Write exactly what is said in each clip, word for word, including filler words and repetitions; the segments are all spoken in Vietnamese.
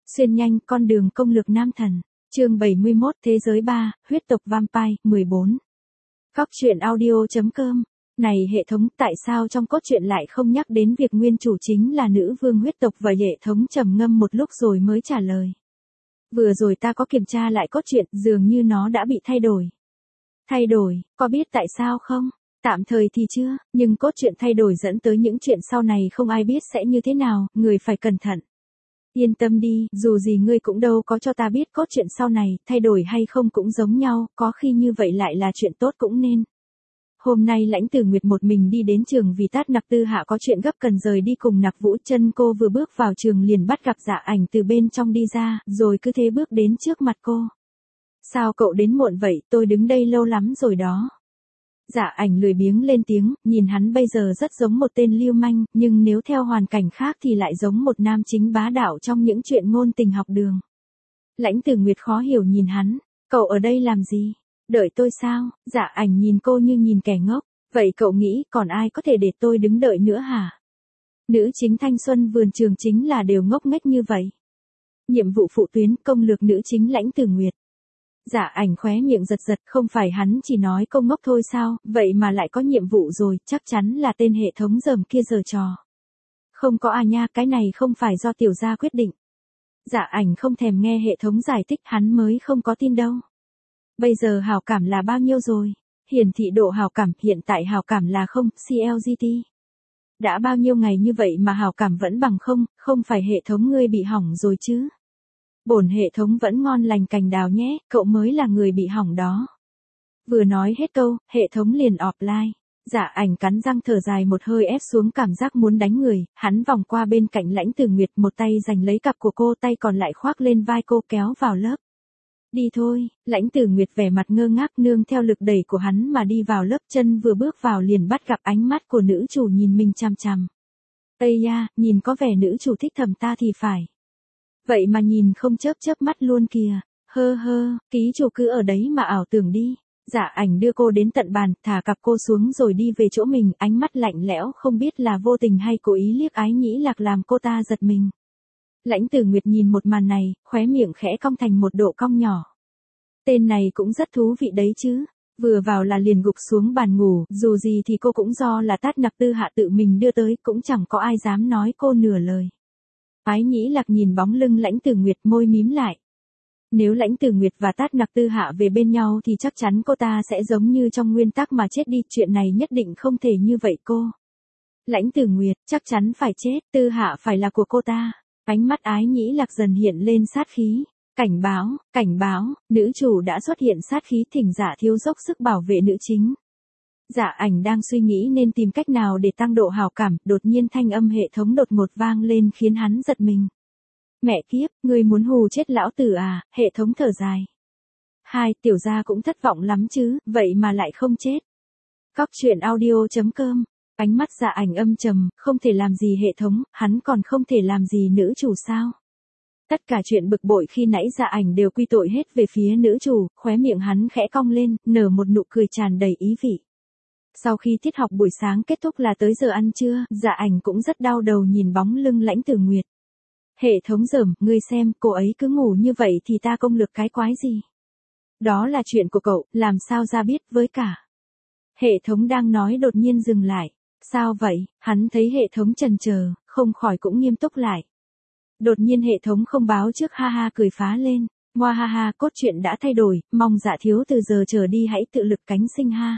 Xuyên nhanh con đường công lược nam thần. Chương bảy mươi mốt Thế giới ba, huyết tộc vampire, mười bốn. Cóc truyện audio chấm com. Này hệ thống, tại sao trong cốt truyện lại không nhắc đến việc nguyên chủ chính là nữ vương huyết tộc? Và hệ thống trầm ngâm một lúc rồi mới trả lời. Vừa rồi ta có kiểm tra lại cốt truyện, dường như nó đã bị thay đổi. Thay đổi, có biết tại sao không? Tạm thời thì chưa, nhưng cốt truyện thay đổi dẫn tới những chuyện sau này không ai biết sẽ như thế nào, người phải cẩn thận. Yên tâm đi, dù gì ngươi cũng đâu có cho ta biết cốt truyện sau này, thay đổi hay không cũng giống nhau, có khi như vậy lại là chuyện tốt cũng nên. Hôm nay Lãnh Tử Nguyệt một mình đi đến trường vì Tát Nặc Tư Hạ có chuyện gấp cần rời đi cùng Nặc Vũ Chân. Cô vừa bước vào trường liền bắt gặp Dạ Ảnh từ bên trong đi ra, rồi cứ thế bước đến trước mặt cô. Sao cậu đến muộn vậy, tôi đứng đây lâu lắm rồi đó. Dạ Ảnh lười biếng lên tiếng, nhìn hắn bây giờ rất giống một tên lưu manh, nhưng nếu theo hoàn cảnh khác thì lại giống một nam chính bá đạo trong những chuyện ngôn tình học đường. Lãnh Tử Nguyệt khó hiểu nhìn hắn, cậu ở đây làm gì? Đợi tôi sao? Dạ Ảnh nhìn cô như nhìn kẻ ngốc, vậy cậu nghĩ còn ai có thể để tôi đứng đợi nữa hả? Nữ chính thanh xuân vườn trường chính là đều ngốc nghếch như vậy. Nhiệm vụ phụ tuyến, công lược nữ chính Lãnh Tử Nguyệt. Dạ Ảnh khóe miệng giật giật, không phải hắn chỉ nói câu ngốc thôi sao, vậy mà lại có nhiệm vụ rồi, chắc chắn là tên hệ thống dởm kia giở trò. Không có à nha, cái này không phải do tiểu gia quyết định. Dạ Ảnh không thèm nghe hệ thống giải thích, hắn mới không có tin đâu. Bây giờ hảo cảm là bao nhiêu rồi? Hiển thị độ hảo cảm, hiện tại hảo cảm là không, xê lờ giê tê. Đã bao nhiêu ngày như vậy mà hảo cảm vẫn bằng không, không phải hệ thống ngươi bị hỏng rồi chứ? Bổn hệ thống vẫn ngon lành cành đào nhé, cậu mới là người bị hỏng đó. Vừa nói hết câu, hệ thống liền offline. Dạ Ảnh cắn răng thở dài một hơi ép xuống cảm giác muốn đánh người, hắn vòng qua bên cạnh Lãnh Tử Nguyệt, một tay giành lấy cặp của cô, tay còn lại khoác lên vai cô kéo vào lớp. Đi thôi, Lãnh Tử Nguyệt vẻ mặt ngơ ngác nương theo lực đẩy của hắn mà đi vào lớp, chân vừa bước vào liền bắt gặp ánh mắt của nữ chủ nhìn mình chằm chằm. Ây da, nhìn có vẻ nữ chủ thích thầm ta thì phải. Vậy mà nhìn không chớp chớp mắt luôn kìa, hơ hơ, ký chủ cứ ở đấy mà ảo tưởng đi. Dạ Ảnh đưa cô đến tận bàn, thả cặp cô xuống rồi đi về chỗ mình, ánh mắt lạnh lẽo không biết là vô tình hay cố ý liếc Ái Nhĩ Lạc làm cô ta giật mình. Lãnh Tử Nguyệt nhìn một màn này, khóe miệng khẽ cong thành một độ cong nhỏ. Tên này cũng rất thú vị đấy chứ, vừa vào là liền gục xuống bàn ngủ, dù gì thì cô cũng do là Tát Nặc Tư Hạ tự mình đưa tới, cũng chẳng có ai dám nói cô nửa lời. Ái Nhĩ Lạc nhìn bóng lưng Lãnh Tử Nguyệt, môi mím lại. Nếu Lãnh Tử Nguyệt và Tát Nặc Tư Hạ về bên nhau thì chắc chắn cô ta sẽ giống như trong nguyên tắc mà chết đi, chuyện này nhất định không thể như vậy cô. Lãnh Tử Nguyệt, chắc chắn phải chết, Tư Hạ phải là của cô ta. Ánh mắt Ái Nhĩ Lạc dần hiện lên sát khí. Cảnh báo, cảnh báo, nữ chủ đã xuất hiện sát khí, thỉnh Dạ thiếu dốc sức bảo vệ nữ chính. Dạ Ảnh đang suy nghĩ nên tìm cách nào để tăng độ hảo cảm, đột nhiên thanh âm hệ thống đột ngột vang lên khiến hắn giật mình. Mẹ kiếp, ngươi muốn hù chết lão tử à? Hệ thống thở dài. Hai, tiểu gia cũng thất vọng lắm chứ, vậy mà lại không chết. Cóc truyện audio chấm com. Ánh mắt Dạ Ảnh âm trầm, không thể làm gì hệ thống, hắn còn không thể làm gì nữ chủ sao? Tất cả chuyện bực bội khi nãy Dạ Ảnh đều quy tội hết về phía nữ chủ, khóe miệng hắn khẽ cong lên, nở một nụ cười tràn đầy ý vị. Sau khi tiết học buổi sáng kết thúc là tới giờ ăn trưa, Dạ Ảnh cũng rất đau đầu nhìn bóng lưng Lãnh Tử Nguyệt. Hệ thống dởm, ngươi xem, cô ấy cứ ngủ như vậy thì ta công lược cái quái gì? Đó là chuyện của cậu, làm sao ra biết với cả. Hệ thống đang nói đột nhiên dừng lại. Sao vậy? Hắn thấy hệ thống chần chờ, không khỏi cũng nghiêm túc lại. Đột nhiên hệ thống không báo trước ha ha cười phá lên. Ngoa ha ha, cốt truyện đã thay đổi, mong Dạ thiếu từ giờ trở đi hãy tự lực cánh sinh ha.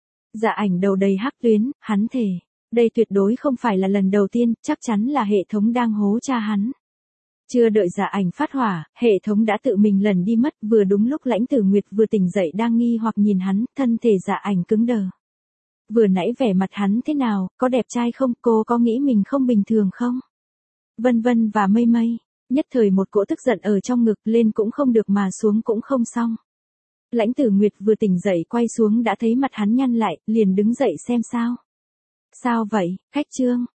Dạ Ảnh đầu đầy hắc tuyến, hắn thề. Đây tuyệt đối không phải là lần đầu tiên, chắc chắn là hệ thống đang hố cha hắn. Chưa đợi Dạ Ảnh phát hỏa, hệ thống đã tự mình lần đi mất, vừa đúng lúc Lãnh Tử Nguyệt vừa tỉnh dậy đang nghi hoặc nhìn hắn, thân thể Dạ Ảnh cứng đờ. Vừa nãy vẻ mặt hắn thế nào, có đẹp trai không, cô có nghĩ mình không bình thường không? Vân vân và mây mây, nhất thời một cỗ tức giận ở trong ngực, lên cũng không được mà xuống cũng không xong. Lãnh Tử Nguyệt vừa tỉnh dậy quay xuống đã thấy mặt hắn nhăn lại, liền đứng dậy xem sao. Sao vậy, khách trương?